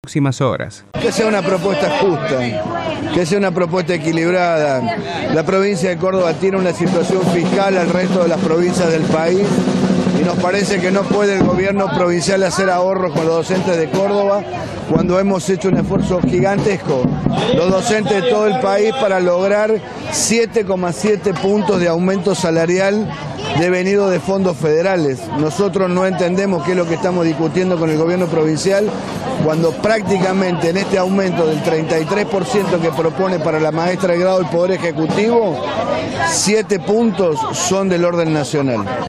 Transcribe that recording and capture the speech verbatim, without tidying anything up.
Próximas horas. Que sea una propuesta justa, que sea una propuesta equilibrada. La provincia de Córdoba tiene una situación fiscal al resto de las provincias del país y nos parece que no puede el gobierno provincial hacer ahorros con los docentes de Córdoba cuando hemos hecho un esfuerzo gigantesco, los docentes de todo el país, para lograr siete coma siete puntos de aumento salarial devenido de fondos federales. Nosotros no entendemos qué es lo que estamos discutiendo con el gobierno provincial cuando prácticamente en este aumento del treinta y tres por ciento que propone para la maestra de grado del Poder Ejecutivo, siete puntos son del orden nacional.